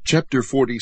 Chapter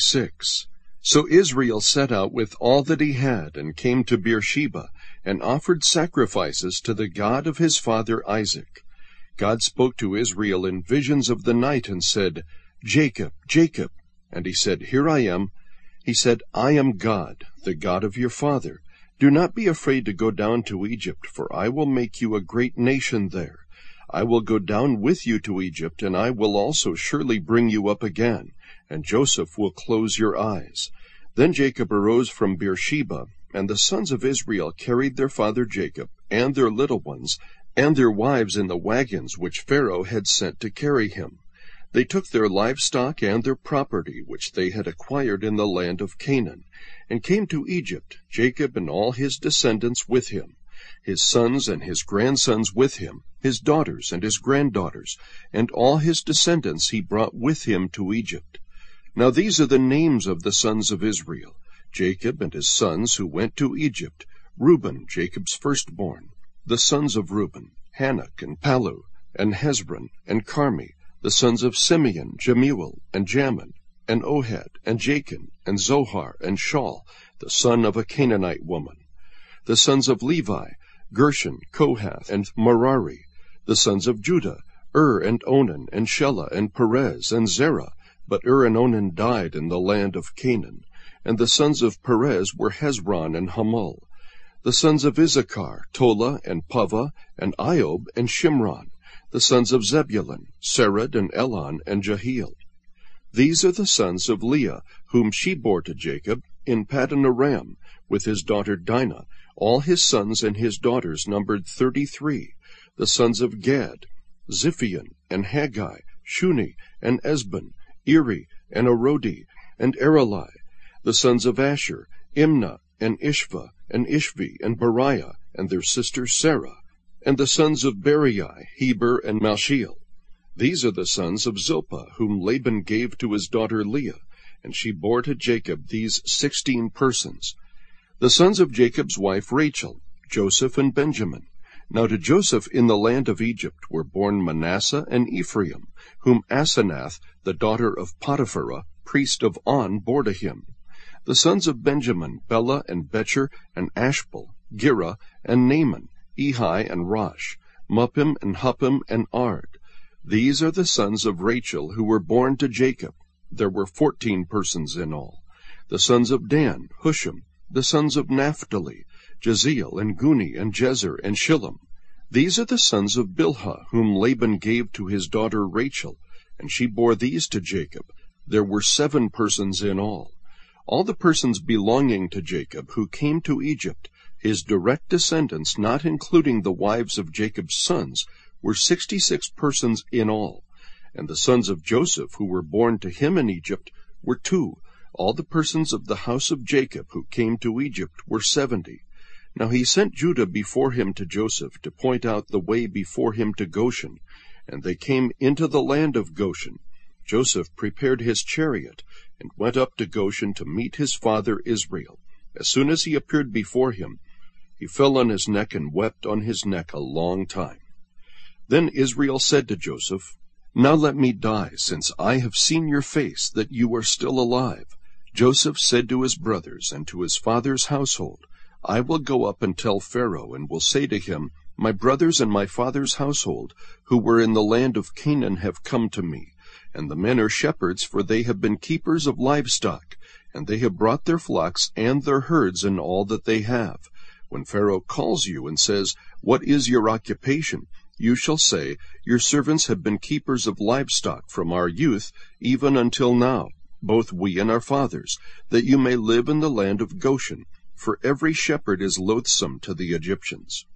46. So Israel set out with all that he had, and came to Beersheba, and offered sacrifices to the God of his father Isaac. God spoke to Israel in visions of the night, and said, "Jacob, Jacob." And he said, "Here I am." He said, "I am God, the God of your father. Do not be afraid to go down to Egypt, for I will make you a great nation there. I will go down with you to Egypt, and I will also surely bring you up again, and Joseph will close your eyes." Then Jacob arose from Beersheba, and the sons of Israel carried their father Jacob, and their little ones, and their wives in the wagons which Pharaoh had sent to carry him. They took their livestock and their property which they had acquired in the land of Canaan, and came to Egypt, Jacob and all his descendants with him, his sons and his grandsons with him, his daughters and his granddaughters, and all his descendants he brought with him to Egypt. Now these are the names of the sons of Israel, Jacob and his sons who went to Egypt: Reuben, Jacob's firstborn. The sons of Reuben, Hanok and Palu, and Hezron and Carmi. The sons of Simeon, Jemuel and Jamin, and Ohad, and Jachin, and Zohar, and Shaul, the son of a Canaanite woman. The sons of Levi, Gershon, Kohath, and Merari. The sons of Judah, and Onan, and Shelah, and Perez, and Zerah. But and Onan died in the land of Canaan. And the sons of Perez were Hezron and Hamul. The sons of Issachar, Tola, and Puvah, and Iob, and Shimron. The sons of Zebulun, Serad, and Elon, and Jehiel. These are the sons of Leah, whom she bore to Jacob in Paddan Aram, with his daughter Dinah. All his sons and his daughters numbered 33. The sons of Gad, Ziphion, and Haggai, Shuni, and Esbon, Eri, and Arodi, and Areli. The sons of Asher, Imnah, and Ishva, and Ishvi, and Beriah, and their sister Sarah. And the sons of Berai, Heber, and Malshiel. These are the sons of Zilpah, whom Laban gave to his daughter Leah, and she bore to Jacob these 16 persons. The sons of Jacob's wife Rachel, Joseph and Benjamin. Now to Joseph in the land of Egypt were born Manasseh and Ephraim, whom Asenath, the daughter of Potiphera, priest of On, bore to him. The sons of Benjamin, Bela and Becher, and Ashbel, Gera, and Naaman, Ehi and Rosh, Muppim and Huppim and Ard. These are the sons of Rachel who were born to Jacob. There were 14 persons in all. The sons of Dan, Hushim. The sons of Naphtali, Jeziel, and Guni, and Jezer, and Shillem. These are the sons of Bilhah, whom Laban gave to his daughter Rachel, and she bore these to Jacob. There were 7 persons in all. All the persons belonging to Jacob who came to Egypt, his direct descendants, not including the wives of Jacob's sons, were 66 persons in all. And the sons of Joseph who were born to him in Egypt were 2. All the persons of the house of Jacob who came to Egypt were 70. Now he sent Judah before him to Joseph, to point out the way before him to Goshen. And they came into the land of Goshen. Joseph prepared his chariot, and went up to Goshen to meet his father Israel. As soon as he appeared before him, he fell on his neck and wept on his neck a long time. Then Israel said to Joseph, "Now let me die, since I have seen your face, that you are still alive." Joseph said to his brothers and to his father's household, "I will go up and tell Pharaoh, and will say to him, My brothers and my father's household, who were in the land of Canaan, have come to me. And the men are shepherds, for they have been keepers of livestock, and they have brought their flocks and their herds and all that they have. When Pharaoh calls you and says, What is your occupation? You shall say, Your servants have been keepers of livestock from our youth even until now, both we and our fathers, that you may live in the land of Goshen, for every shepherd is loathsome to the Egyptians."